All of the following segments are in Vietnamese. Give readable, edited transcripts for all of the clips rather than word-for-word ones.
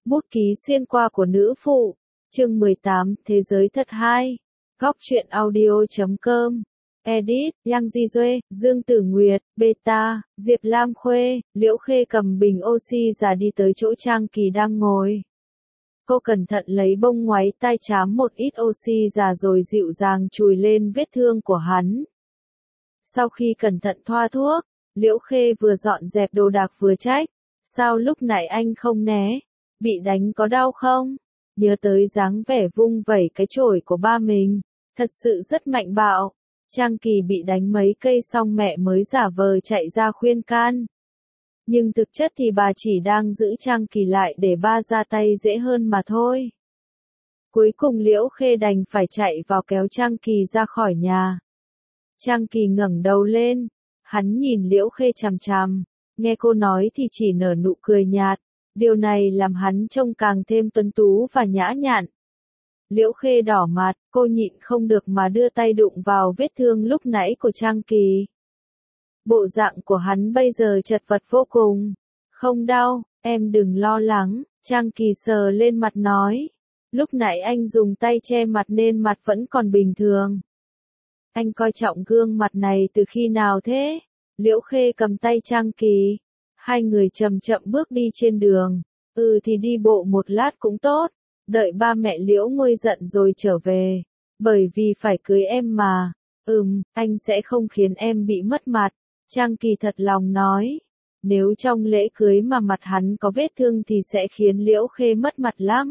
Bút ký xuyên qua của nữ phụ. Chương 18, Thế giới thật hay. Góc truyện audio.com. Edit, Yang Di Duê, Dương Tử Nguyệt, Beta, Diệp Lam Khuê, Liễu Khê cầm bình oxy già đi tới chỗ Trang Kỳ đang ngồi. Cô cẩn thận lấy bông ngoáy tai chám một ít oxy già rồi dịu dàng chùi lên vết thương của hắn. Sau khi cẩn thận thoa thuốc, Liễu Khê vừa dọn dẹp đồ đạc vừa trách. Sao lúc nãy anh không né? Bị đánh có đau không? Nhớ tới dáng vẻ vung vẩy cái chổi của ba mình, thật sự rất mạnh bạo. Trang Kỳ bị đánh mấy cây xong mẹ mới giả vờ chạy ra khuyên can. Nhưng thực chất thì bà chỉ đang giữ Trang Kỳ lại để ba ra tay dễ hơn mà thôi. Cuối cùng Liễu Khê đành phải chạy vào kéo Trang Kỳ ra khỏi nhà. Trang Kỳ ngẩng đầu lên, hắn nhìn Liễu Khê chằm chằm, nghe cô nói thì chỉ nở nụ cười nhạt, điều này làm hắn trông càng thêm tuấn tú và nhã nhặn. Liễu Khê đỏ mặt, cô nhịn không được mà đưa tay đụng vào vết thương lúc nãy của Trang Kỳ. Bộ dạng của hắn bây giờ chật vật vô cùng. Không đau, em đừng lo lắng, Trang Kỳ sờ lên mặt nói. Lúc nãy anh dùng tay che mặt nên mặt vẫn còn bình thường. Anh coi trọng gương mặt này từ khi nào thế? Liễu Khê cầm tay Trang Kỳ. Hai người chậm chậm bước đi trên đường. Thì đi bộ một lát cũng tốt. Đợi ba mẹ Liễu nguôi giận rồi trở về. Bởi vì phải cưới em mà. Anh sẽ không khiến em bị mất mặt. Trang Kỳ thật lòng nói. Nếu trong lễ cưới mà mặt hắn có vết thương thì sẽ khiến Liễu Khê mất mặt lắm.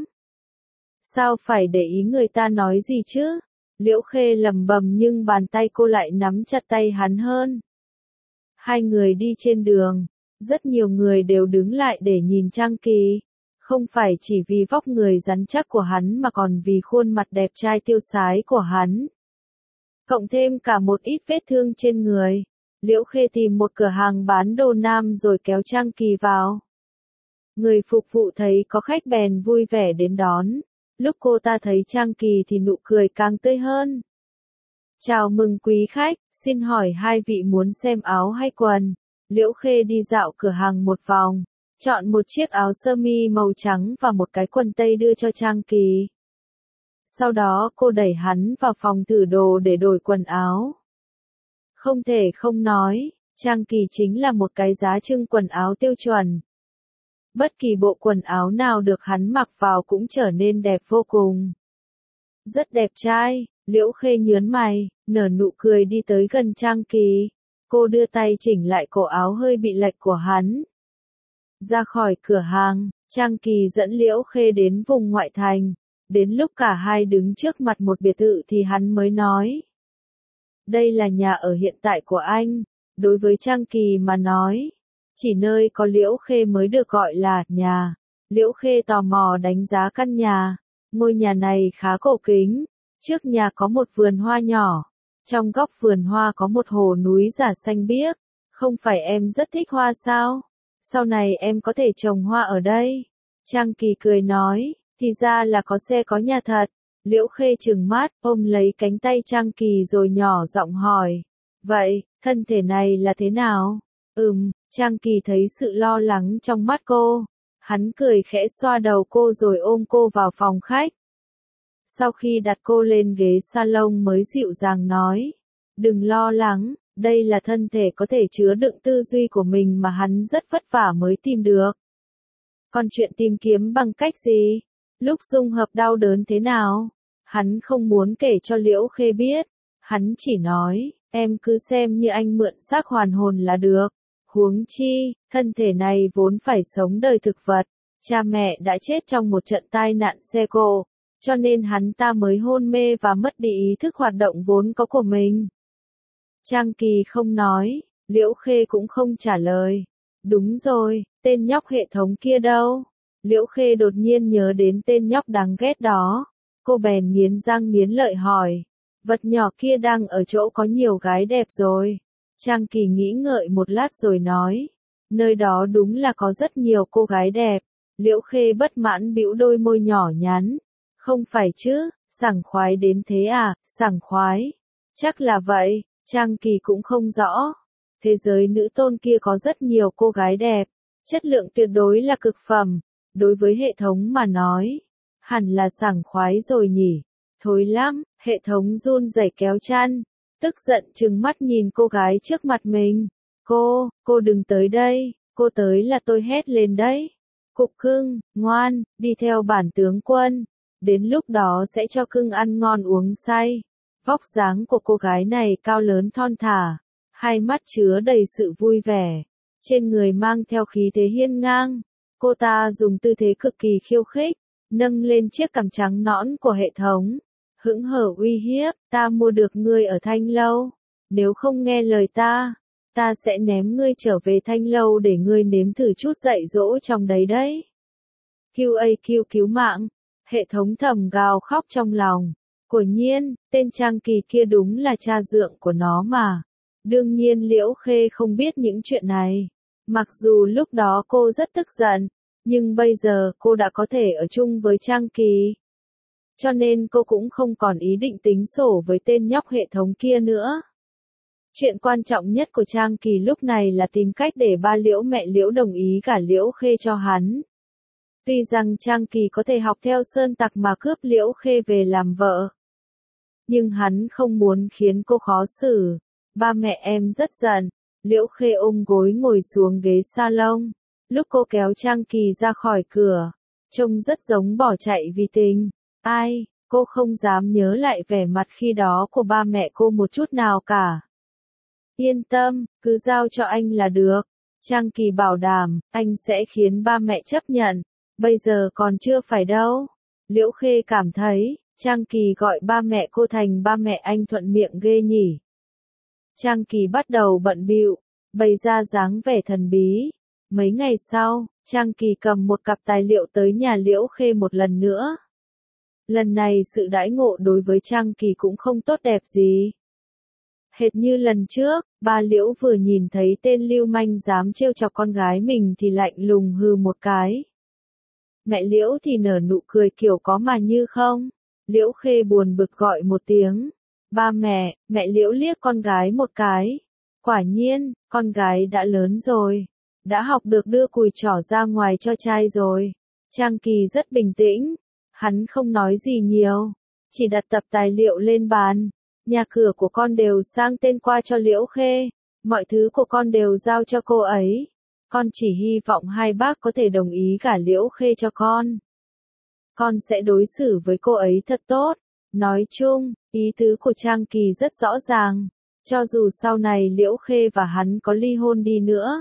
Sao phải để ý người ta nói gì chứ? Liễu Khê lẩm bẩm nhưng bàn tay cô lại nắm chặt tay hắn hơn. Hai người đi trên đường. Rất nhiều người đều đứng lại để nhìn Trang Kỳ. Không phải chỉ vì vóc người rắn chắc của hắn mà còn vì khuôn mặt đẹp trai tiêu sái của hắn. Cộng thêm cả một ít vết thương trên người. Liễu Khê tìm một cửa hàng bán đồ nam rồi kéo Trang Kỳ vào. Người phục vụ thấy có khách bèn vui vẻ đến đón. Lúc cô ta thấy Trang Kỳ thì nụ cười càng tươi hơn. Chào mừng quý khách, xin hỏi hai vị muốn xem áo hay quần? Liễu Khê đi dạo cửa hàng một vòng, chọn một chiếc áo sơ mi màu trắng và một cái quần tây đưa cho Trang Kỳ. Sau đó cô đẩy hắn vào phòng thử đồ để đổi quần áo. Không thể không nói, Trang Kỳ chính là một cái giá trưng quần áo tiêu chuẩn. Bất kỳ bộ quần áo nào được hắn mặc vào cũng trở nên đẹp vô cùng. Rất đẹp trai, Liễu Khê nhớn mày, nở nụ cười đi tới gần Trang Kỳ. Cô đưa tay chỉnh lại cổ áo hơi bị lệch của hắn. Ra khỏi cửa hàng, Trang Kỳ dẫn Liễu Khê đến vùng ngoại thành. Đến lúc cả hai đứng trước mặt một biệt thự thì hắn mới nói. Đây là nhà ở hiện tại của anh. Đối với Trang Kỳ mà nói, chỉ nơi có Liễu Khê mới được gọi là nhà. Liễu Khê tò mò đánh giá căn nhà. Ngôi nhà này khá cổ kính. Trước nhà có một vườn hoa nhỏ. Trong góc vườn hoa có một hồ núi giả xanh biếc. Không phải em rất thích hoa sao? Sau này em có thể trồng hoa ở đây. Trang Kỳ cười nói, thì ra là có xe có nhà thật. Liễu Khê trừng mắt, ôm lấy cánh tay Trang Kỳ rồi nhỏ giọng hỏi. Vậy, thân thể này là thế nào? Trang Kỳ thấy sự lo lắng trong mắt cô. Hắn cười khẽ xoa đầu cô rồi ôm cô vào phòng khách. Sau khi đặt cô lên ghế salon mới dịu dàng nói. Đừng lo lắng, đây là thân thể có thể chứa đựng tư duy của mình mà hắn rất vất vả mới tìm được. Còn chuyện tìm kiếm bằng cách gì? Lúc dung hợp đau đớn thế nào? Hắn không muốn kể cho Liễu Khê biết. Hắn chỉ nói, em cứ xem như anh mượn xác hoàn hồn là được. Huống chi, thân thể này vốn phải sống đời thực vật. Cha mẹ đã chết trong một trận tai nạn xe cộ. Cho nên hắn ta mới hôn mê và mất đi ý thức hoạt động vốn có của mình. Trang Kỳ không nói, Liễu Khê cũng không trả lời. Đúng rồi, tên nhóc hệ thống kia đâu? Liễu Khê đột nhiên nhớ đến tên nhóc đáng ghét đó. Cô bèn nghiến răng nghiến lợi hỏi. Vật nhỏ kia đang ở chỗ có nhiều gái đẹp rồi. Trang Kỳ nghĩ ngợi một lát rồi nói. Nơi đó đúng là có rất nhiều cô gái đẹp. Liễu Khê bất mãn bĩu đôi môi nhỏ nhắn. Không phải chứ, sảng khoái đến thế à, sảng khoái. Chắc là vậy, Trang Kỳ cũng không rõ. Thế giới nữ tôn kia có rất nhiều cô gái đẹp. Chất lượng tuyệt đối là cực phẩm. đối với hệ thống mà nói, hẳn là sảng khoái rồi nhỉ. Thối lắm, hệ thống run rẩy kéo chăn, tức giận trừng mắt nhìn cô gái trước mặt mình. Cô đừng tới đây, cô tới là tôi hét lên đấy. Cục cưng, ngoan, đi theo bản tướng quân, đến lúc đó sẽ cho cưng ăn ngon uống say. Vóc dáng của cô gái này cao lớn thon thả, hai mắt chứa đầy sự vui vẻ, trên người mang theo khí thế hiên ngang. Cô ta dùng tư thế cực kỳ khiêu khích, nâng lên chiếc cằm trắng nõn của hệ thống, hững hờ uy hiếp, ta mua được ngươi ở Thanh Lâu, nếu không nghe lời ta sẽ ném ngươi trở về Thanh Lâu để ngươi nếm thử chút dạy dỗ trong đấy đấy. QAQ cứu mạng, hệ thống thầm gào khóc trong lòng. Quả nhiên, tên Trang Kỳ kia đúng là cha dượng của nó mà. Đương nhiên Liễu Khê không biết những chuyện này. Mặc dù lúc đó cô rất tức giận, nhưng bây giờ cô đã có thể ở chung với Trang Kỳ. Cho nên cô cũng không còn ý định tính sổ với tên nhóc hệ thống kia nữa. Chuyện quan trọng nhất của Trang Kỳ lúc này là tìm cách để ba Liễu mẹ Liễu đồng ý gả Liễu Khê cho hắn. Tuy rằng Trang Kỳ có thể học theo Sơn Tặc mà cướp Liễu Khê về làm vợ, nhưng hắn không muốn khiến cô khó xử. Ba mẹ em rất giận. Liễu Khê ôm gối ngồi xuống ghế salon. Lúc cô kéo Trang Kỳ ra khỏi cửa, trông rất giống bỏ chạy vì tình. Ai, cô không dám nhớ lại vẻ mặt khi đó của ba mẹ cô một chút nào cả. Yên tâm, cứ giao cho anh là được. Trang Kỳ bảo đảm, anh sẽ khiến ba mẹ chấp nhận. Bây giờ còn chưa phải đâu. Liễu Khê cảm thấy, Trang Kỳ gọi ba mẹ cô thành ba mẹ anh thuận miệng ghê nhỉ. Trang Kỳ bắt đầu bận bịu, bày ra dáng vẻ thần bí. Mấy ngày sau, Trang Kỳ cầm một cặp tài liệu tới nhà Liễu Khê một lần nữa. Lần này sự đãi ngộ đối với Trang Kỳ cũng không tốt đẹp gì. Hệt như lần trước, ba Liễu vừa nhìn thấy tên lưu manh dám trêu chọc con gái mình thì lạnh lùng hừ một cái. Mẹ Liễu thì nở nụ cười kiểu có mà như không. Liễu Khê buồn bực gọi một tiếng. Ba mẹ, mẹ Liễu liếc con gái một cái. Quả nhiên, con gái đã lớn rồi. Đã học được đưa cùi trỏ ra ngoài cho trai rồi. Trang Kỳ rất bình tĩnh. Hắn không nói gì nhiều. Chỉ đặt tập tài liệu lên bàn. Nhà cửa của con đều sang tên qua cho Liễu Khê. Mọi thứ của con đều giao cho cô ấy. Con chỉ hy vọng hai bác có thể đồng ý gả Liễu Khê cho con. Con sẽ đối xử với cô ấy thật tốt. Nói chung, ý tứ của Trang Kỳ rất rõ ràng. Cho dù sau này Liễu Khê và hắn có ly hôn đi nữa,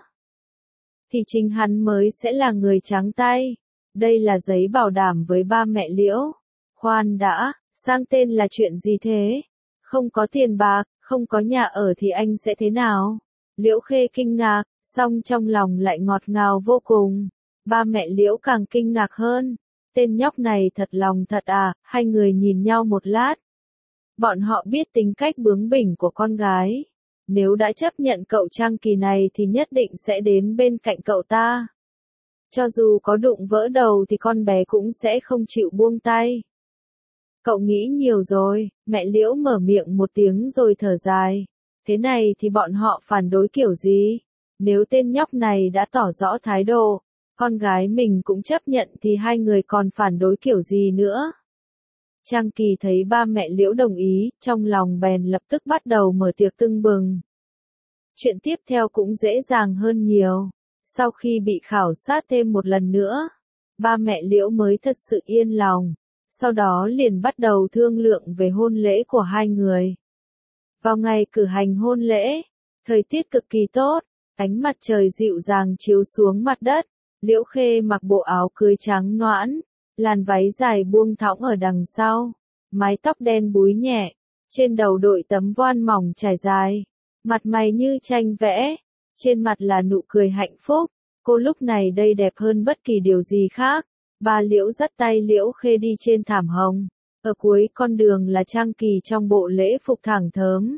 thì chính hắn mới sẽ là người trắng tay. Đây là giấy bảo đảm với ba mẹ Liễu. Khoan đã, sang tên là chuyện gì thế? Không có tiền bạc, không có nhà ở thì anh sẽ thế nào? Liễu Khê kinh ngạc, song trong lòng lại ngọt ngào vô cùng. Ba mẹ Liễu càng kinh ngạc hơn. Tên nhóc này thật lòng thật à, hai người nhìn nhau một lát. Bọn họ biết tính cách bướng bỉnh của con gái. Nếu đã chấp nhận cậu Trang Kỳ này thì nhất định sẽ đến bên cạnh cậu ta. Cho dù có đụng vỡ đầu thì con bé cũng sẽ không chịu buông tay. Cậu nghĩ nhiều rồi, mẹ Liễu mở miệng một tiếng rồi thở dài. Thế này thì bọn họ phản đối kiểu gì? Nếu tên nhóc này đã tỏ rõ thái độ, con gái mình cũng chấp nhận thì hai người còn phản đối kiểu gì nữa? Trang Kỳ thấy ba mẹ Liễu đồng ý, trong lòng bèn lập tức bắt đầu mở tiệc tưng bừng. Chuyện tiếp theo cũng dễ dàng hơn nhiều. Sau khi bị khảo sát thêm một lần nữa, ba mẹ Liễu mới thật sự yên lòng. Sau đó liền bắt đầu thương lượng về hôn lễ của hai người. Vào ngày cử hành hôn lễ, thời tiết cực kỳ tốt, ánh mặt trời dịu dàng chiếu xuống mặt đất. Liễu Khê mặc bộ áo cưới trắng nõn, làn váy dài buông thõng ở đằng sau, mái tóc đen búi nhẹ, trên đầu đội tấm voan mỏng trải dài, mặt mày như tranh vẽ, trên mặt là nụ cười hạnh phúc. Cô lúc này đây đẹp hơn bất kỳ điều gì khác. Ba Liễu dắt tay Liễu Khê đi trên thảm hồng. Ở cuối con đường là Trang Kỳ trong bộ lễ phục thẳng thớm.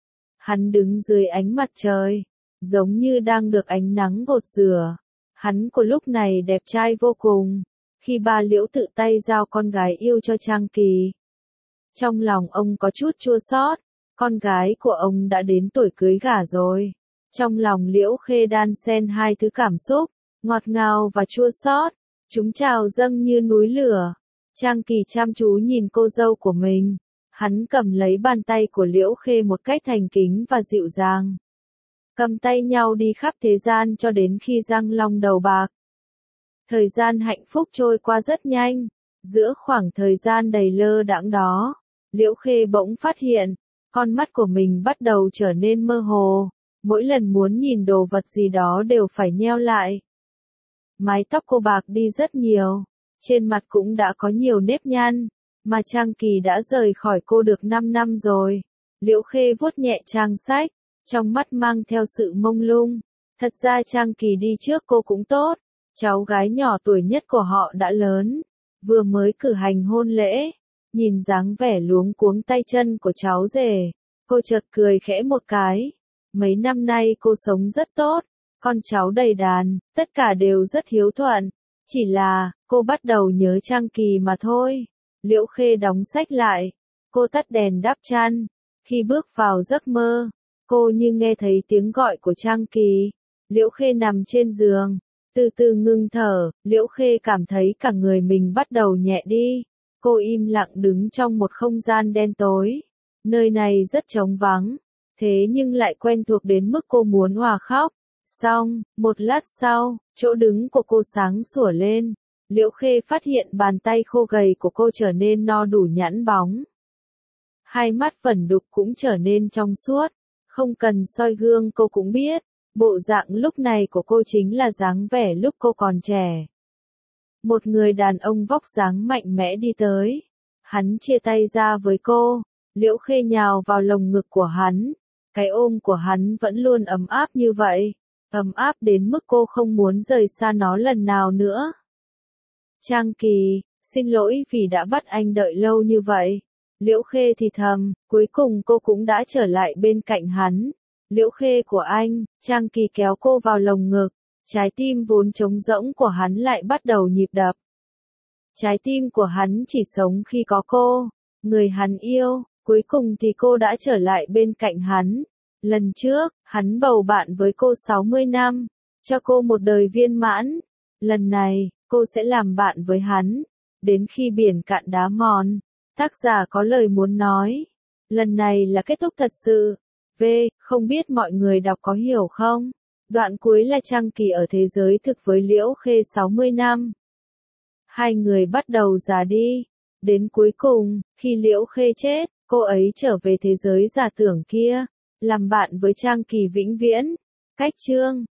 Hắn đứng dưới ánh mặt trời, giống như đang được ánh nắng gột rửa. Hắn của lúc này đẹp trai vô cùng. Khi ba Liễu tự tay giao con gái yêu cho Trang Kỳ, trong lòng ông có chút chua xót. Con gái của ông đã đến tuổi cưới gả rồi. Trong lòng Liễu Khê đan xen hai thứ cảm xúc, ngọt ngào và chua xót. Chúng trào dâng như núi lửa. Trang Kỳ chăm chú nhìn cô dâu của mình. Hắn cầm lấy bàn tay của Liễu Khê một cách thành kính và dịu dàng. Cầm tay nhau đi khắp thế gian cho đến khi răng long đầu bạc. Thời gian hạnh phúc trôi qua rất nhanh. Giữa khoảng thời gian đầy lơ đãng đó, Liễu Khê bỗng phát hiện, con mắt của mình bắt đầu trở nên mơ hồ. Mỗi lần muốn nhìn đồ vật gì đó đều phải nheo lại. Mái tóc cô bạc đi rất nhiều. Trên mặt cũng đã có nhiều nếp nhăn. Mà Trang Kỳ đã rời khỏi cô được 5 năm rồi. Liễu Khê vuốt nhẹ trang sách. Trong mắt mang theo sự mông lung. Thật ra Trang Kỳ đi trước cô cũng tốt. Cháu gái nhỏ tuổi nhất của họ đã lớn. Vừa mới cử hành hôn lễ. Nhìn dáng vẻ luống cuống tay chân của cháu rể. Cô chợt cười khẽ một cái. Mấy năm nay cô sống rất tốt. Con cháu đầy đàn, tất cả đều rất hiếu thuận. Chỉ là, cô bắt đầu nhớ Trang Kỳ mà thôi. Liễu Khê đóng sách lại. Cô tắt đèn đắp chăn. Khi bước vào giấc mơ, cô như nghe thấy tiếng gọi của Trang Kỳ. Liễu Khê nằm trên giường. Từ từ ngưng thở, Liễu Khê cảm thấy cả người mình bắt đầu nhẹ đi. Cô im lặng đứng trong một không gian đen tối. Nơi này rất trống vắng. Thế nhưng lại quen thuộc đến mức cô muốn òa khóc. Xong, một lát sau, chỗ đứng của cô sáng sủa lên. Liễu Khê phát hiện bàn tay khô gầy của cô trở nên no đủ nhẵn bóng. Hai mắt vẩn đục cũng trở nên trong suốt. Không cần soi gương cô cũng biết, bộ dạng lúc này của cô chính là dáng vẻ lúc cô còn trẻ. Một người đàn ông vóc dáng mạnh mẽ đi tới. Hắn chia tay ra với cô. Liễu Khê nhào vào lồng ngực của hắn. Cái ôm của hắn vẫn luôn ấm áp như vậy. Ấm áp đến mức cô không muốn rời xa nó lần nào nữa. Trang Kỳ, xin lỗi vì đã bắt anh đợi lâu như vậy. Liễu Khê thì thầm, cuối cùng cô cũng đã trở lại bên cạnh hắn. Liễu Khê của anh, Trang Kỳ kéo cô vào lồng ngực. Trái tim vốn trống rỗng của hắn lại bắt đầu nhịp đập. Trái tim của hắn chỉ sống khi có cô, người hắn yêu. Cuối cùng thì cô đã trở lại bên cạnh hắn. Lần trước, hắn bầu bạn với cô 60 năm, cho cô một đời viên mãn. Lần này, cô sẽ làm bạn với hắn, đến khi biển cạn đá mòn. Tác giả có lời muốn nói. Lần này là kết thúc thật sự. Không biết mọi người đọc có hiểu không? Đoạn cuối là Trang Kỳ ở thế giới thực với Liễu Khê 60 năm. Hai người bắt đầu già đi. Đến cuối cùng, khi Liễu Khê chết, cô ấy trở về thế giới giả tưởng kia, làm bạn với Trang Kỳ vĩnh viễn. Cách chương